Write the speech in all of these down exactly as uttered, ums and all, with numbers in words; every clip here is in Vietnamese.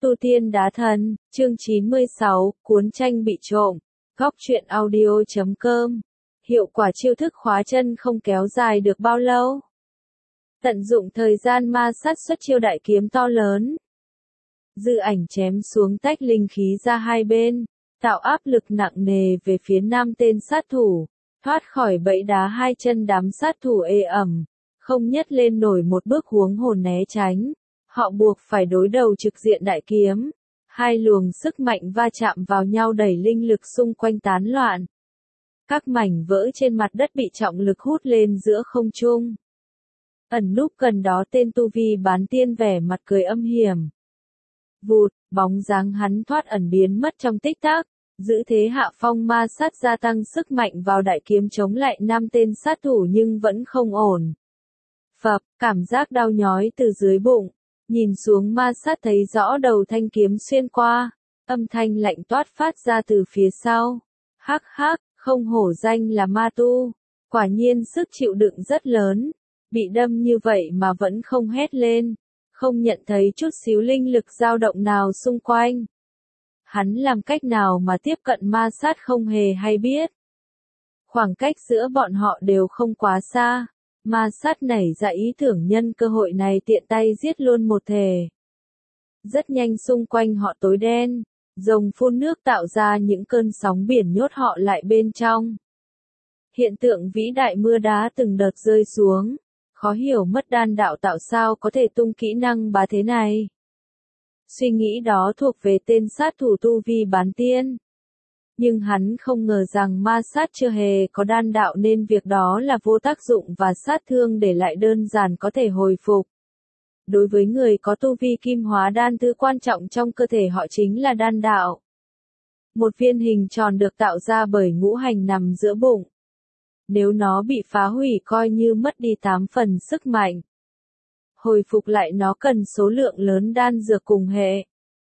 Tu tiên đá thân, chương chín mươi sáu, cuốn tranh bị trộm. Góc truyện audio chấm com. Hiệu quả chiêu thức khóa chân không kéo dài được bao lâu. Tận dụng thời gian ma sát xuất chiêu đại kiếm to lớn. Dư ảnh chém xuống tách linh khí ra hai bên, tạo áp lực nặng nề về phía nam tên sát thủ, thoát khỏi bẫy đá hai chân đám sát thủ ê ẩm, không nhấc lên nổi một bước huống hồn né tránh. Họ buộc phải đối đầu trực diện đại kiếm. Hai luồng sức mạnh va chạm vào nhau đẩy linh lực xung quanh tán loạn. Các mảnh vỡ trên mặt đất bị trọng lực hút lên giữa không trung. Ẩn núp gần đó tên tu vi bán tiên vẻ mặt cười âm hiểm. Vụt, bóng dáng hắn thoát ẩn biến mất trong tích tắc. Giữ thế hạ phong ma sát gia tăng sức mạnh vào đại kiếm chống lại năm tên sát thủ nhưng vẫn không ổn. Phập, cảm giác đau nhói từ dưới bụng. Nhìn xuống ma sát thấy rõ đầu thanh kiếm xuyên qua, âm thanh lạnh toát phát ra từ phía sau. Hắc hắc, không hổ danh là ma tu, quả nhiên sức chịu đựng rất lớn, bị đâm như vậy mà vẫn không hét lên, không nhận thấy chút xíu linh lực dao động nào xung quanh. Hắn làm cách nào mà tiếp cận ma sát không hề hay biết. Khoảng cách giữa bọn họ đều không quá xa. Ma sát nảy ra ý tưởng nhân cơ hội này tiện tay giết luôn một thể. Rất nhanh xung quanh họ tối đen, rồng phun nước tạo ra những cơn sóng biển nhốt họ lại bên trong. Hiện tượng vĩ đại mưa đá từng đợt rơi xuống, khó hiểu mất đan đạo tạo sao có thể tung kỹ năng bá thế này. Suy nghĩ đó thuộc về tên sát thủ tu vi bán tiên. Nhưng hắn không ngờ rằng ma sát chưa hề có đan đạo nên việc đó là vô tác dụng và sát thương để lại đơn giản có thể hồi phục. Đối với người có tu vi kim hóa đan, thứ quan trọng trong cơ thể họ chính là đan đạo. Một viên hình tròn được tạo ra bởi ngũ hành nằm giữa bụng. Nếu nó bị phá hủy coi như mất đi tám phần sức mạnh. Hồi phục lại nó cần số lượng lớn đan dược cùng hệ.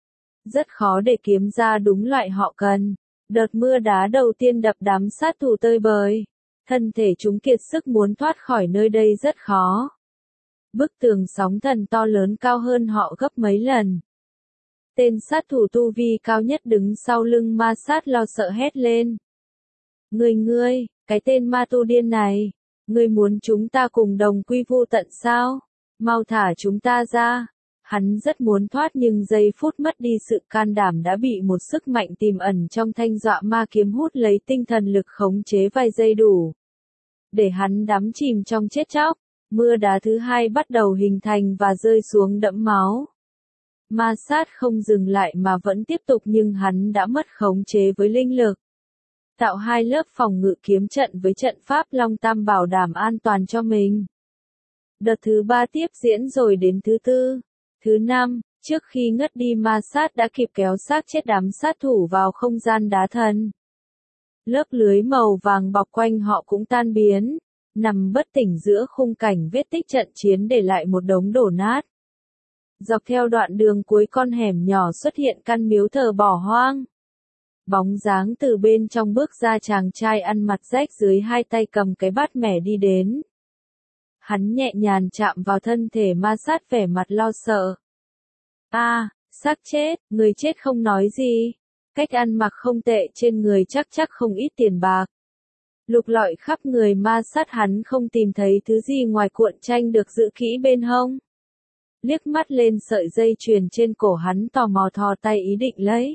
Rất khó để kiếm ra đúng loại họ cần. Đợt mưa đá đầu tiên đập đám sát thủ tơi bời. Thân thể chúng kiệt sức muốn thoát khỏi nơi đây rất khó. Bức tường sóng thần to lớn cao hơn họ gấp mấy lần. Tên sát thủ tu vi cao nhất đứng sau lưng ma sát lo sợ hét lên. Ngươi ngươi, cái tên ma tu điên này, ngươi muốn chúng ta cùng đồng quy vu tận sao? Mau thả chúng ta ra. Hắn rất muốn thoát nhưng giây phút mất đi sự can đảm đã bị một sức mạnh tiềm ẩn trong thanh dọa ma kiếm hút lấy tinh thần lực khống chế vài giây đủ. Để hắn đắm chìm trong chết chóc, mưa đá thứ hai bắt đầu hình thành và rơi xuống đẫm máu. Ma sát không dừng lại mà vẫn tiếp tục nhưng hắn đã mất khống chế với linh lực. Tạo hai lớp phòng ngự kiếm trận với trận pháp Long Tam bảo đảm an toàn cho mình. Đợt thứ ba tiếp diễn rồi đến thứ tư. Thứ năm, trước khi ngất đi ma sát đã kịp kéo xác chết đám sát thủ vào không gian đá thân. Lớp lưới màu vàng bọc quanh họ cũng tan biến, nằm bất tỉnh giữa khung cảnh vết tích trận chiến để lại một đống đổ nát. Dọc theo đoạn đường cuối con hẻm nhỏ xuất hiện căn miếu thờ bỏ hoang. Bóng dáng từ bên trong bước ra chàng trai ăn mặc rách dưới hai tay cầm cái bát mẻ đi đến. Hắn nhẹ nhàng chạm vào thân thể ma sát vẻ mặt lo sợ. A, à, xác chết, người chết không nói gì. Cách ăn mặc không tệ trên người chắc chắc không ít tiền bạc. Lục lọi khắp người ma sát hắn không tìm thấy thứ gì ngoài cuộn tranh được giữ kỹ bên hông. Liếc mắt lên sợi dây chuyền trên cổ hắn tò mò thò tay ý định lấy.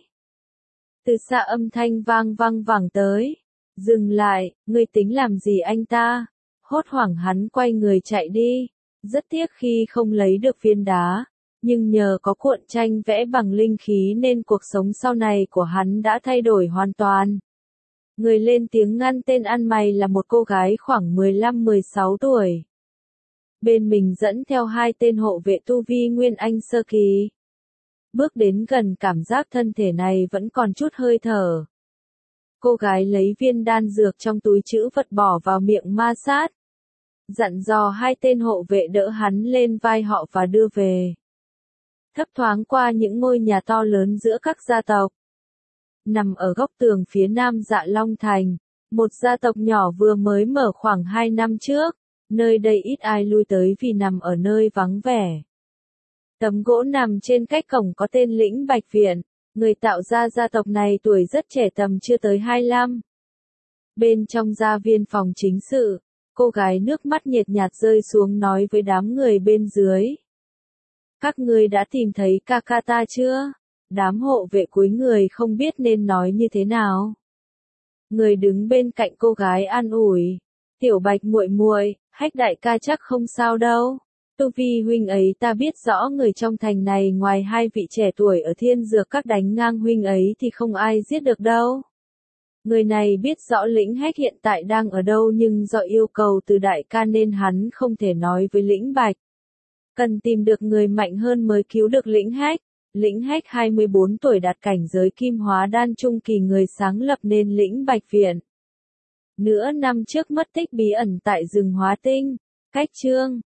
Từ xa âm thanh vang vang vẳng tới. Dừng lại, ngươi tính làm gì anh ta? Hốt hoảng hắn quay người chạy đi, rất tiếc khi không lấy được viên đá, nhưng nhờ có cuộn tranh vẽ bằng linh khí nên cuộc sống sau này của hắn đã thay đổi hoàn toàn. Người lên tiếng ngăn tên ăn mày là một cô gái khoảng mười lăm mười sáu tuổi. Bên mình dẫn theo hai tên hộ vệ tu vi Nguyên Anh sơ kỳ. Bước đến gần cảm giác thân thể này vẫn còn chút hơi thở. Cô gái lấy viên đan dược trong túi trữ vật bỏ vào miệng ma sát. Dặn dò hai tên hộ vệ đỡ hắn lên vai họ và đưa về. Thấp thoáng qua những ngôi nhà to lớn giữa các gia tộc. Nằm ở góc tường phía nam Dạ Long Thành, một gia tộc nhỏ vừa mới mở khoảng hai năm trước, nơi đây ít ai lui tới vì nằm ở nơi vắng vẻ. Tấm gỗ nằm trên cách cổng có tên Lĩnh Bạch Viện, người tạo ra gia tộc này tuổi rất trẻ tầm chưa tới hai mươi lăm. Bên trong gia viên phòng chính sự, cô gái nước mắt nhiệt nhạt rơi xuống nói với đám người bên dưới. Các ngươi đã tìm thấy ca ca ta chưa? Đám hộ vệ cúi người không biết nên nói như thế nào. Người đứng bên cạnh cô gái an ủi. Tiểu Bạch muội muội, Hách đại ca chắc không sao đâu. Tu vi huynh ấy ta biết rõ người trong thành này ngoài hai vị trẻ tuổi ở thiên dược các đánh ngang huynh ấy thì không ai giết được đâu. Người này biết rõ Lĩnh Hách hiện tại đang ở đâu nhưng do yêu cầu từ đại ca nên hắn không thể nói với Lĩnh Bạch. Cần tìm được người mạnh hơn mới cứu được Lĩnh Hách. Lĩnh Hách hai mươi bốn tuổi đạt cảnh giới kim hóa đan trung kỳ, người sáng lập nên Lĩnh Bạch Viện. Nửa năm trước mất tích bí ẩn tại rừng Hóa Tinh. Cách chương